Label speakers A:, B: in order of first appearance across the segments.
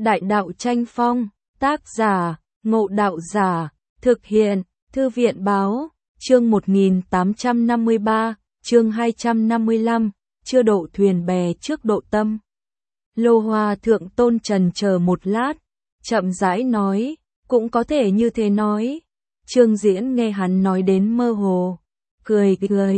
A: Đại đạo tranh phong, tác giả, Ngộ Đạo Giả, thực hiện, Thư viện báo, chương 1853, chương 255, chưa độ thuyền bè trước độ tâm. Lô Hoa Thượng Tôn trần chờ một lát, chậm rãi nói, cũng có thể như thế nói. Trương Diễn nghe hắn nói đến mơ hồ, cười,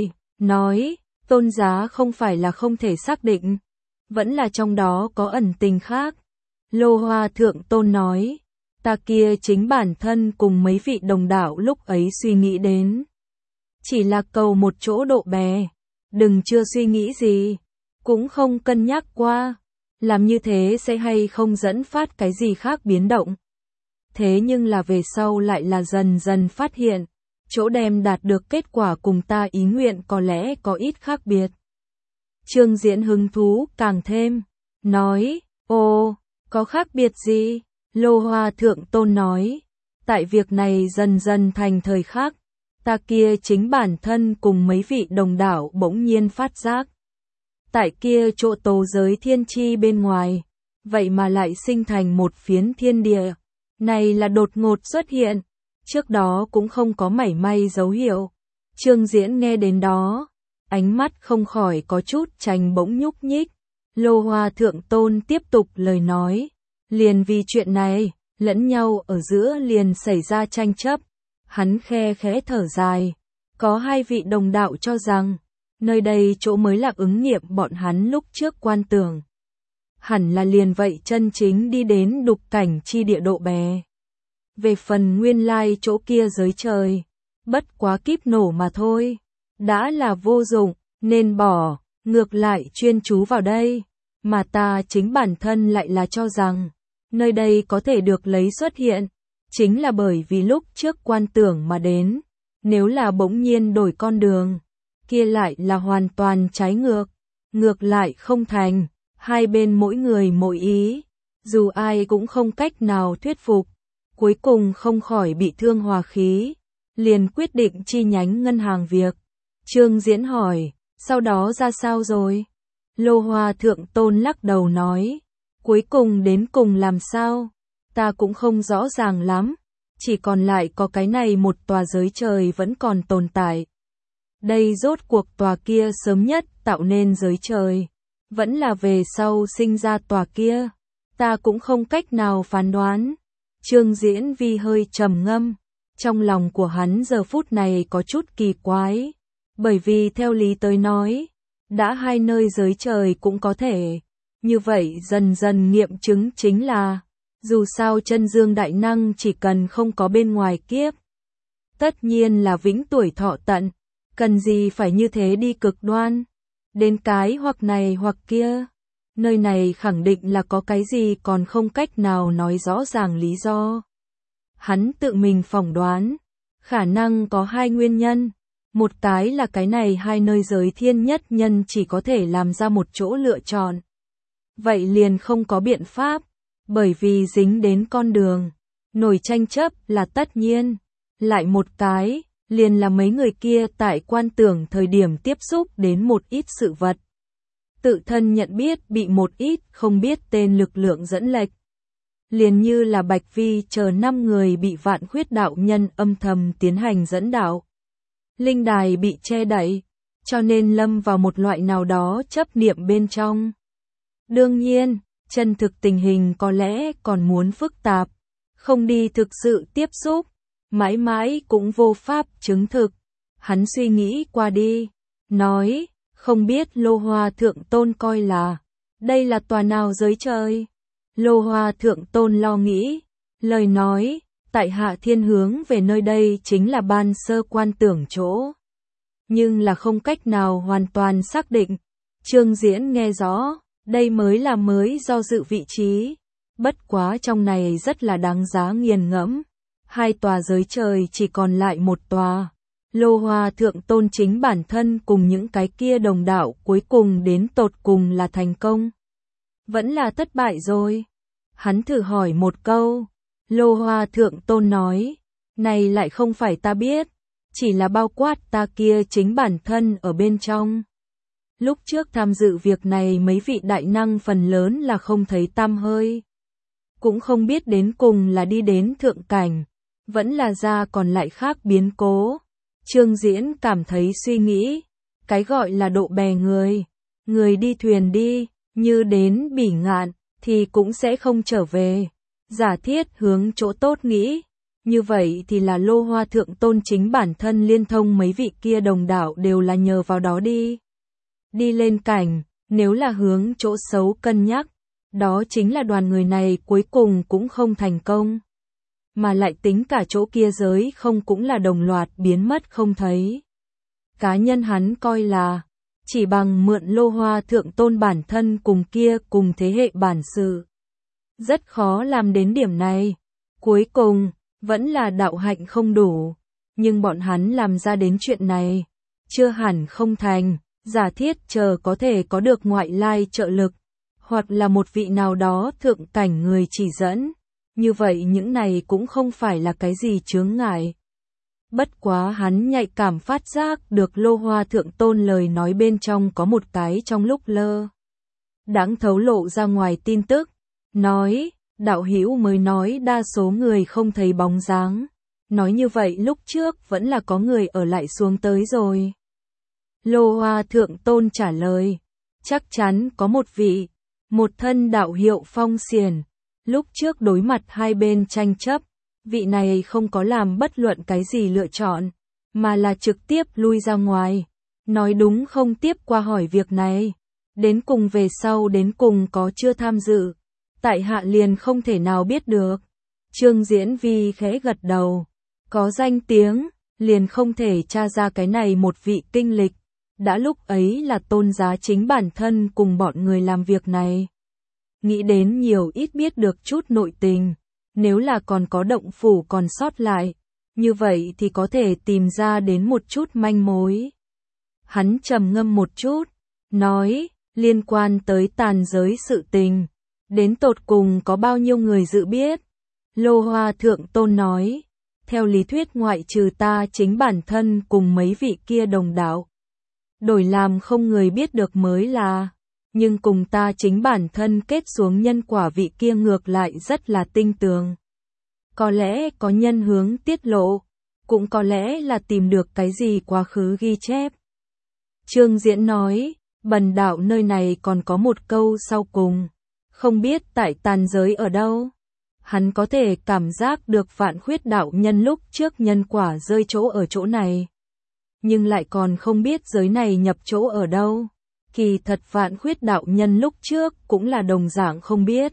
A: nói, tôn giá không phải là không thể xác định, vẫn là trong đó có ẩn tình khác. Lô Hoa Thượng Tôn nói, ta kia chính bản thân cùng mấy vị đồng đạo lúc ấy suy nghĩ đến. Chỉ là cầu một chỗ độ bè, đừng chưa suy nghĩ gì, cũng không cân nhắc qua, làm như thế sẽ hay không dẫn phát cái gì khác biến động. Thế nhưng là về sau lại là dần dần phát hiện, chỗ đem đạt được kết quả cùng ta ý nguyện có lẽ có ít khác biệt. Trương Diễn hứng thú càng thêm, nói, ồ, có khác biệt gì? Lô Hoa Thượng Tôn nói, tại việc này dần dần thành thời khắc, ta kia chính bản thân cùng mấy vị đồng đạo bỗng nhiên phát giác. Tại kia chỗ tố giới thiên chi bên ngoài, vậy mà lại sinh thành một phiến thiên địa, này là đột ngột xuất hiện, trước đó cũng không có mảy may dấu hiệu. Trương Diễn nghe đến đó, ánh mắt không khỏi có chút chành bỗng nhúc nhích. Lô Hoa Thượng Tôn tiếp tục lời nói, liền vì chuyện này, lẫn nhau ở giữa liền xảy ra tranh chấp. Hắn khe khẽ thở dài, có hai vị đồng đạo cho rằng, nơi đây chỗ mới là ứng nghiệm bọn hắn lúc trước quan tưởng. Hẳn là liền vậy chân chính đi đến đục cảnh chi địa độ bè. Về phần nguyên lai chỗ kia giới trời, bất quá kíp nổ mà thôi, đã là vô dụng, nên bỏ, ngược lại chuyên chú vào đây, mà ta chính bản thân lại là cho rằng, nơi đây có thể được lấy xuất hiện, chính là bởi vì lúc trước quan tưởng mà đến, nếu là bỗng nhiên đổi con đường, kia lại là hoàn toàn trái ngược, ngược lại không thành, hai bên mỗi người mỗi ý, dù ai cũng không cách nào thuyết phục, cuối cùng không khỏi bị thương hòa khí, liền quyết định chi nhánh ngân hàng việc. Trương Diễn hỏi, sau đó ra sao rồi? Lô Hoa Thượng Tôn lắc đầu nói, cuối cùng đến cùng làm sao? Ta cũng không rõ ràng lắm, chỉ còn lại có cái này một tòa giới trời vẫn còn tồn tại. Đây rốt cuộc tòa kia sớm nhất tạo nên giới trời, vẫn là về sau sinh ra tòa kia, ta cũng không cách nào phán đoán. Trương Diễn Vi hơi trầm ngâm, trong lòng của hắn giờ phút này có chút kỳ quái, bởi vì theo lý tới nói, đã hai nơi giới trời cũng có thể, như vậy dần dần nghiệm chứng chính là, dù sao chân dương đại năng chỉ cần không có bên ngoài kiếp, tất nhiên là vĩnh tuổi thọ tận, cần gì phải như thế đi cực đoan, đến cái hoặc này hoặc kia, nơi này khẳng định là có cái gì còn không cách nào nói rõ ràng lý do. Hắn tự mình phỏng đoán, khả năng có hai nguyên nhân, một cái là cái này hai nơi giới thiên nhất nhân chỉ có thể làm ra một chỗ lựa chọn. Vậy liền không có biện pháp, bởi vì dính đến con đường, nổi tranh chấp là tất nhiên. Lại một cái, liền là mấy người kia tại quan tưởng thời điểm tiếp xúc đến một ít sự vật. Tự thân nhận biết bị một ít không biết tên lực lượng dẫn lệch. Liền như là Bạch Vi chờ 5 người bị Vạn Khuyết đạo nhân âm thầm tiến hành dẫn đạo. Linh đài bị che đậy, cho nên lâm vào một loại nào đó chấp niệm bên trong. Đương nhiên, chân thực tình hình có lẽ còn muốn phức tạp, không đi thực sự tiếp xúc, mãi mãi cũng vô pháp chứng thực. Hắn suy nghĩ qua đi, nói, không biết Lô Hoa Thượng Tôn coi là, đây là tòa nào giới trời? Lô Hoa Thượng Tôn lo nghĩ, lời nói, tại hạ thiên hướng về nơi đây chính là ban sơ quan tưởng chỗ. Nhưng là không cách nào hoàn toàn xác định. Trương Diễn nghe rõ, đây mới là mới do dự vị trí. Bất quá trong này rất là đáng giá nghiền ngẫm. Hai tòa giới trời chỉ còn lại một tòa. Lô Hoa Thượng Tôn chính bản thân cùng những cái kia đồng đạo cuối cùng đến tột cùng là thành công. Vẫn là thất bại rồi. Hắn thử hỏi một câu. Lô Hoa Thượng Tôn nói, này lại không phải ta biết, chỉ là bao quát ta kia chính bản thân ở bên trong. Lúc trước tham dự việc này mấy vị đại năng phần lớn là không thấy tăm hơi. cũng không biết đến cùng là đi đến thượng cảnh, vẫn là ra còn lại khác biến cố. Trương Diễn cảm thấy suy nghĩ, cái gọi là độ bè người, người đi thuyền đi, như đến Bỉ Ngạn, thì cũng sẽ không trở về. Giả thiết hướng chỗ tốt nghĩ, như vậy thì là Lô Hoa Thượng Tôn chính bản thân liên thông mấy vị kia đồng đạo đều là nhờ vào đó đi lên cảnh, nếu là hướng chỗ xấu cân nhắc, đó chính là đoàn người này cuối cùng cũng không thành công. Mà lại tính cả chỗ kia giới không cũng là đồng loạt biến mất không thấy. Cá nhân hắn coi là, chỉ bằng mượn Lô Hoa Thượng Tôn bản thân cùng kia cùng thế hệ bản sự. Rất khó làm đến điểm này. Cuối cùng, vẫn là đạo hạnh không đủ. Nhưng bọn hắn làm ra đến chuyện này, chưa hẳn không thành. Giả thiết chờ có thể có được ngoại lai trợ lực, hoặc là một vị nào đó thượng cảnh người chỉ dẫn. Như vậy những này cũng không phải là cái gì chướng ngại. Bất quá hắn nhạy cảm phát giác được Lô Hoa Thượng Tôn lời nói bên trong có một cái trong lúc lơ đãng thấu lộ ra ngoài tin tức, nói, đạo hữu mới nói đa số người không thấy bóng dáng. Nói như vậy lúc trước vẫn là có người ở lại xuống tới rồi. Lô Hoa Thượng Tôn trả lời, chắc chắn có một vị, một thân đạo hiệu phong xiển. Lúc trước đối mặt hai bên tranh chấp, vị này không có làm bất luận cái gì lựa chọn, mà là trực tiếp lui ra ngoài. Nói đúng không tiếp qua hỏi việc này. Đến cùng về sau đến cùng có chưa tham dự. Tại hạ liền không thể nào biết được. Trương Diễn Vi khẽ gật đầu. Có danh tiếng, liền không thể tra ra cái này một vị kinh lịch. Đã lúc ấy là Tôn giá chính bản thân cùng bọn người làm việc này. Nghĩ đến nhiều ít biết được chút nội tình, nếu là còn có động phủ còn sót lại, như vậy thì có thể tìm ra đến một chút manh mối. Hắn trầm ngâm một chút, nói, liên quan tới tàn giới sự tình, đến tột cùng có bao nhiêu người dự biết. Lô Hoa Thượng Tôn nói, theo lý thuyết ngoại trừ ta chính bản thân cùng mấy vị kia đồng đạo, đổi làm không người biết được mới là. Nhưng cùng ta chính bản thân kết xuống nhân quả vị kia ngược lại rất là tinh tường. Có lẽ có nhân hướng tiết lộ, cũng có lẽ là tìm được cái gì quá khứ ghi chép. Trương Diễn nói, bần đạo nơi này còn có một câu sau cùng, không biết tại tàn giới ở đâu. Hắn có thể cảm giác được Vạn Khuyết đạo nhân lúc trước nhân quả rơi chỗ ở chỗ này, nhưng lại còn không biết giới này nhập chỗ ở đâu. Kỳ thật Vạn Khuyết đạo nhân lúc trước cũng là đồng dạng không biết.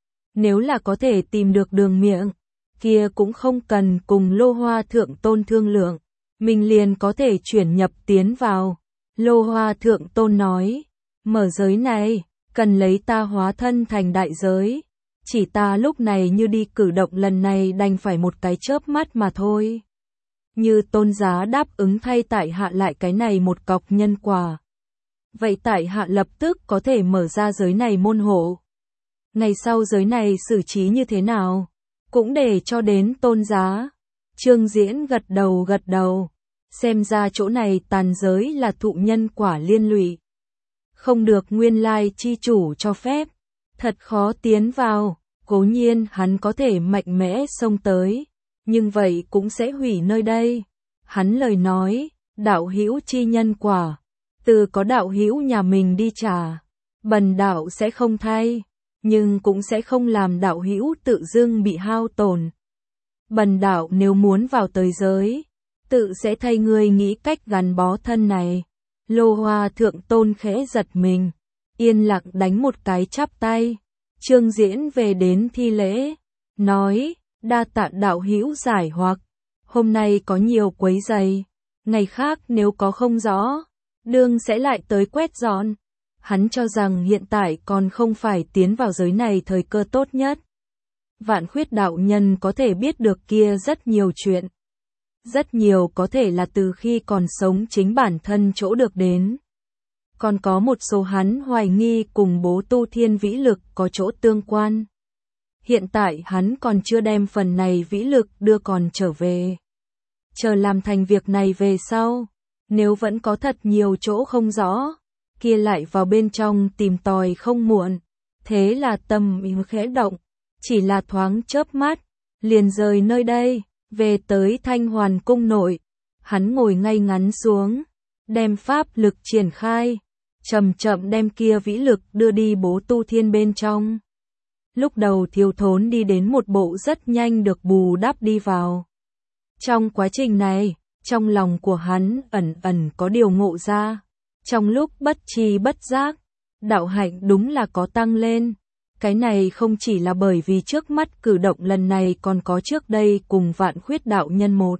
A: Nếu là có thể tìm được đường miệng, kia cũng không cần cùng Lô Hoa Thượng Tôn thương lượng, mình liền có thể chuyển nhập tiến vào. Lô Hoa Thượng Tôn nói, mở giới này, cần lấy ta hóa thân thành đại giới. Chỉ ta lúc này như đi cử động lần này đành phải một cái chớp mắt mà thôi. Như Tôn giá đáp ứng thay tại hạ lại cái này một cọc nhân quả. Vậy tại hạ lập tức có thể mở ra giới này môn hộ. Ngày sau giới này xử trí như thế nào, cũng để cho đến Tôn giá. Trương Diễn gật đầu. Xem ra chỗ này tàn giới là thụ nhân quả liên lụy. Không được nguyên lai chi chủ cho phép. Thật khó tiến vào, cố nhiên hắn có thể mạnh mẽ xông tới. Nhưng vậy cũng sẽ hủy nơi đây. Hắn lời nói, đạo hữu chi nhân quả. Từ có đạo hữu nhà mình đi trả, bần đạo sẽ không thay, nhưng cũng sẽ không làm đạo hữu tự dưng bị hao tổn. Bần đạo nếu muốn vào tới giới, tự sẽ thay người nghĩ cách gắn bó thân này. Lô Hoa Thượng Tôn khẽ giật mình, yên lặng đánh một cái chắp tay. Trương Diễn về đến thi lễ, nói, đa tạ đạo hữu giải hoặc, hôm nay có nhiều quấy rầy, ngày khác nếu có không rõ, đương sẽ lại tới quét dọn. Hắn cho rằng hiện tại còn không phải tiến vào giới này thời cơ tốt nhất. Vạn Khuyết đạo nhân có thể biết được kia rất nhiều chuyện. Rất nhiều có thể là từ khi còn sống chính bản thân chỗ được đến. Còn có một số hắn hoài nghi cùng bố tu thiên vĩ lực có chỗ tương quan. Hiện tại hắn còn chưa đem phần này vĩ lực đưa còn trở về. Chờ làm thành việc này về sau, nếu vẫn có thật nhiều chỗ không rõ, kia lại vào bên trong tìm tòi không muộn. Thế là tâm khẽ động, chỉ là thoáng chớp mắt, liền rời nơi đây, về tới Thanh Hoàn cung nội. Hắn ngồi ngay ngắn xuống, đem pháp lực triển khai, chậm chậm đem kia vĩ lực đưa đi Bố Tu Thiên bên trong. Lúc đầu thiếu thốn đi đến một bộ rất nhanh được bù đắp đi vào. Trong quá trình này, trong lòng của hắn ẩn ẩn có điều ngộ ra. Trong lúc bất tri bất giác, đạo hạnh đúng là có tăng lên. Cái này không chỉ là bởi vì trước mắt cử động lần này còn có trước đây cùng Vạn Khuyết đạo nhân một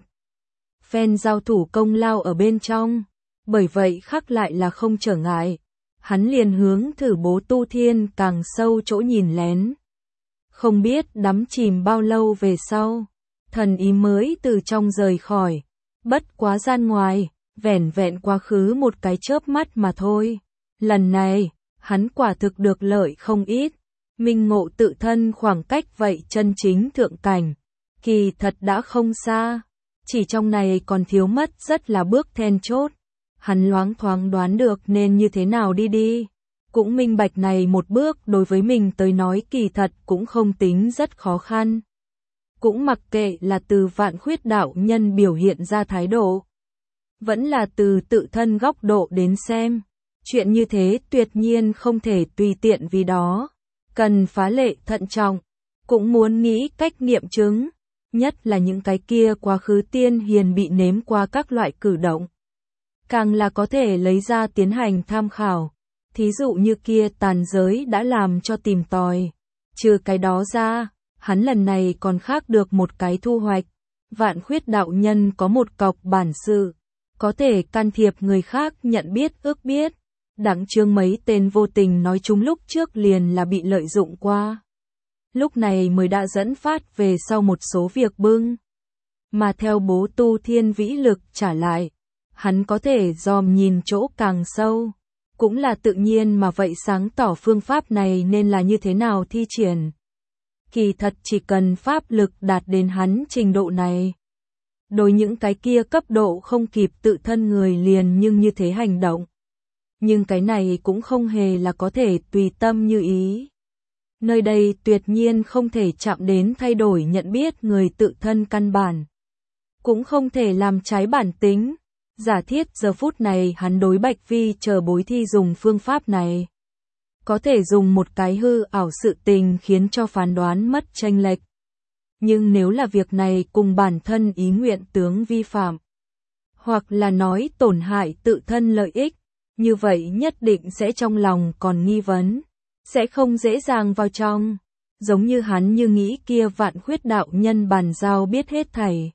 A: phen giao thủ công lao ở bên trong. Bởi vậy khác lại là không trở ngại. Hắn liền hướng thử Bố Tu Thiên càng sâu chỗ nhìn lén. Không biết đắm chìm bao lâu về sau, thần ý mới từ trong rời khỏi. Bất quá gian ngoài, vẻn vẹn quá khứ một cái chớp mắt mà thôi. Lần này, hắn quả thực được lợi không ít. Minh ngộ tự thân khoảng cách vậy chân chính thượng cảnh. Kỳ thật đã không xa. Chỉ trong này còn thiếu mất rất là bước then chốt. Hắn loáng thoáng đoán được nên như thế nào đi. Cũng minh bạch này một bước đối với mình tới nói kỳ thật cũng không tính rất khó khăn. Cũng mặc kệ là từ Vạn Khuyết đạo nhân biểu hiện ra thái độ. Vẫn là từ tự thân góc độ đến xem. Chuyện như thế tuyệt nhiên không thể tùy tiện vì đó. Cần phá lệ thận trọng. Cũng muốn nghĩ cách nghiệm chứng. Nhất là những cái kia quá khứ tiên hiền bị nếm qua các loại cử động. Càng là có thể lấy ra tiến hành tham khảo. Thí dụ như kia tàn giới đã làm cho tìm tòi. Trừ cái đó ra, hắn lần này còn khác được một cái thu hoạch. Vạn Khuyết đạo nhân có một cọc bản sự. Có thể can thiệp người khác nhận biết ước biết. Đáng chương mấy tên vô tình nói chúng lúc trước liền là bị lợi dụng qua. Lúc này mới đã dẫn phát về sau một số việc bưng. Mà theo Bố Tu Thiên vĩ lực trả lại, hắn có thể dòm nhìn chỗ càng sâu. Cũng là tự nhiên mà vậy sáng tỏ phương pháp này nên là như thế nào thi triển. Kỳ thật chỉ cần pháp lực đạt đến hắn trình độ này. Đối những cái kia cấp độ không kịp tự thân người liền nhưng như thế hành động. Nhưng cái này cũng không hề là có thể tùy tâm như ý. Nơi đây tuyệt nhiên không thể chạm đến thay đổi nhận biết người tự thân căn bản. Cũng không thể làm trái bản tính. Giả thiết giờ phút này hắn đối Bạch Vi chờ bối thi dùng phương pháp này. Có thể dùng một cái hư ảo sự tình khiến cho phán đoán mất chênh lệch. Nhưng nếu là việc này cùng bản thân ý nguyện tướng vi phạm, hoặc là nói tổn hại tự thân lợi ích, như vậy nhất định sẽ trong lòng còn nghi vấn, sẽ không dễ dàng vào trong. Giống như hắn như nghĩ kia Vạn Khuyết đạo nhân bàn giao biết hết thảy.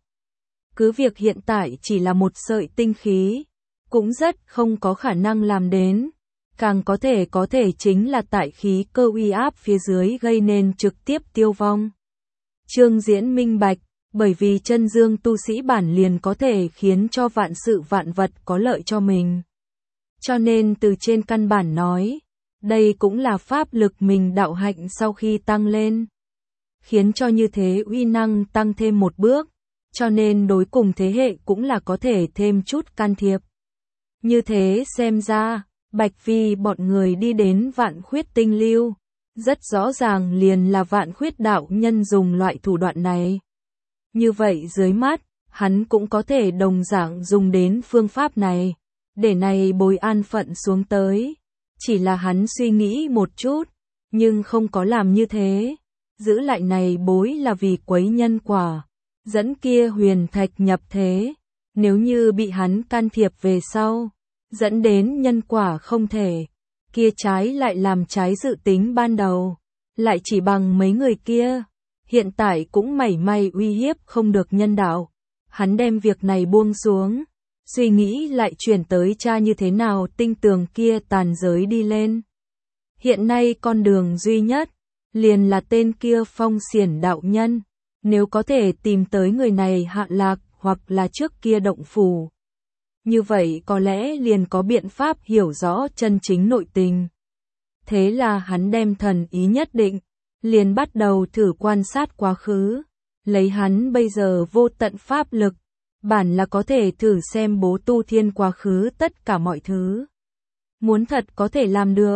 A: Cứ việc hiện tại chỉ là một sợi tinh khí, cũng rất không có khả năng làm đến. Càng có thể chính là tại khí cơ uy áp phía dưới gây nên trực tiếp tiêu vong. Trương Diễn minh bạch, bởi vì chân dương tu sĩ bản liền có thể khiến cho vạn sự vạn vật có lợi cho mình. Cho nên từ trên căn bản nói, đây cũng là pháp lực mình đạo hạnh sau khi tăng lên. Khiến cho như thế uy năng tăng thêm một bước, cho nên đối cùng thế hệ cũng là có thể thêm chút can thiệp. Như thế xem ra, Bạch Vi bọn người đi đến Vạn Khuyết tinh lưu, rất rõ ràng liền là Vạn Khuyết đạo nhân dùng loại thủ đoạn này. Như vậy dưới mắt, hắn cũng có thể đồng dạng dùng đến phương pháp này, để này bồi an phận xuống tới. Chỉ là hắn suy nghĩ một chút, nhưng không có làm như thế. Giữ lại này bối là vì quấy nhân quả, dẫn kia huyền thạch nhập thế. Nếu như bị hắn can thiệp về sau, dẫn đến nhân quả không thể, kia trái lại làm trái dự tính ban đầu, lại chỉ bằng mấy người kia, hiện tại cũng mảy may uy hiếp không được nhân đạo. Hắn đem việc này buông xuống, suy nghĩ lại chuyển tới cha như thế nào tinh tường kia tàn giới đi lên. Hiện nay con đường duy nhất, liền là tên kia Phong Xiển đạo nhân, nếu có thể tìm tới người này hạ lạc hoặc là trước kia động phủ. Như vậy có lẽ liền có biện pháp hiểu rõ chân chính nội tình. Thế là hắn đem thần ý nhất định, liền bắt đầu thử quan sát quá khứ. Lấy hắn bây giờ vô tận pháp lực, bản là có thể thử xem Bố Tu Thiên quá khứ tất cả mọi thứ. Muốn thật có thể làm được,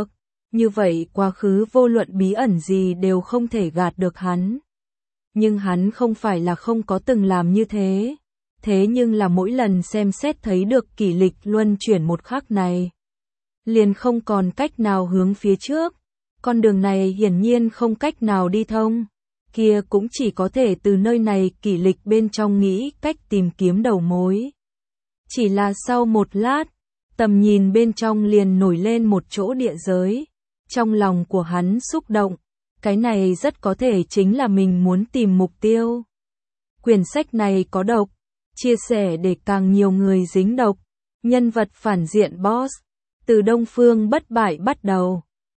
A: Như vậy quá khứ vô luận bí ẩn gì đều không thể gạt được hắn. Nhưng hắn không phải là không có từng làm như thế. Thế nhưng là mỗi lần xem xét thấy được kỷ lịch luân chuyển một khắc này, liền không còn cách nào hướng phía trước. Con đường này hiển nhiên không cách nào đi thông. Kia cũng chỉ có thể từ nơi này kỷ lịch bên trong nghĩ cách tìm kiếm đầu mối. Chỉ là sau một lát, tầm nhìn bên trong liền nổi lên một chỗ địa giới. Trong lòng của hắn xúc động, cái này rất có thể chính là mình muốn tìm mục tiêu. Quyển sách này có độc, chia sẻ để càng nhiều người dính độc. Nhân vật phản diện boss, từ Đông Phương bất bại bắt đầu.